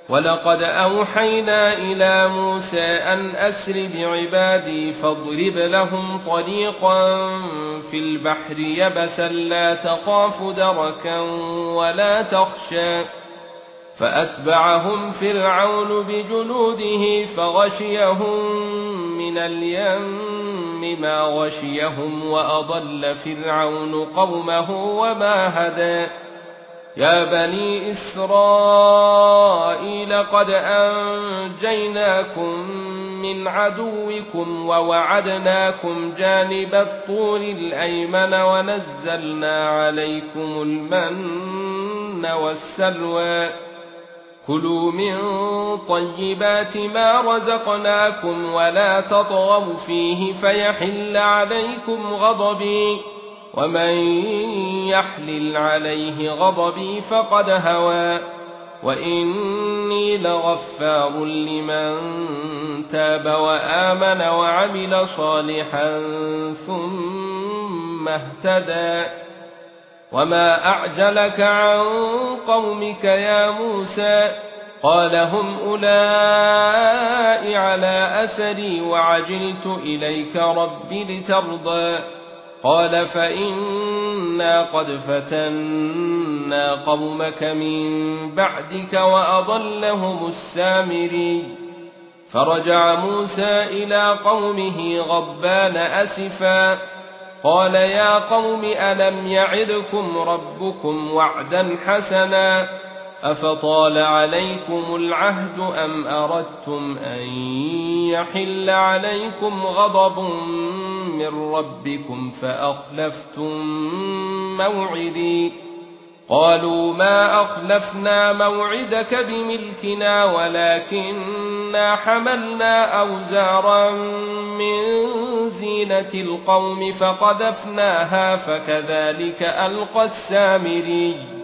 ولقد أوحينا إلى موسى أن أسر بعبادي فاضرب لهم طريقا في البحر يبسا لا تخاف دركا ولا تخشى فأتبعهم فرعون بجنوده فغشيهم من اليم ما غشيهم وأضل فرعون قومه وما هدى يا بني إسرائيل قد أنجيناكم من عدوكم ووعدناكم جانب الطور الأيمن ونزلنا عليكم المن والسلوى كلوا من طيبات ما رزقناكم ولا تطغوا فيه فيحل عليكم غضبي ومن يحلل عليه غضبي فقد هوى وإني لغفار لمن تاب وآمن وعمل صالحا ثم اهتدى وما أعجلك عن قومك يا موسى قال هم أولئك على أثري وعجلت إليك رب لترضى قال فإنا قد فتنا قومك من بعدك وأضلهم السامري فرجع موسى إلى قومه غضبان أسفا قال يا قوم ألم يعدكم ربكم وعدا حسنا أفطال عليكم العهد أم أردتم أن يحل عليكم غضب من ربكم فأخلفتم موعدي قالوا ما أخلفنا موعدك بملكنا ولكننا حملنا أوزارا من زينة القوم فقذفناها فكذلك ألقى السامري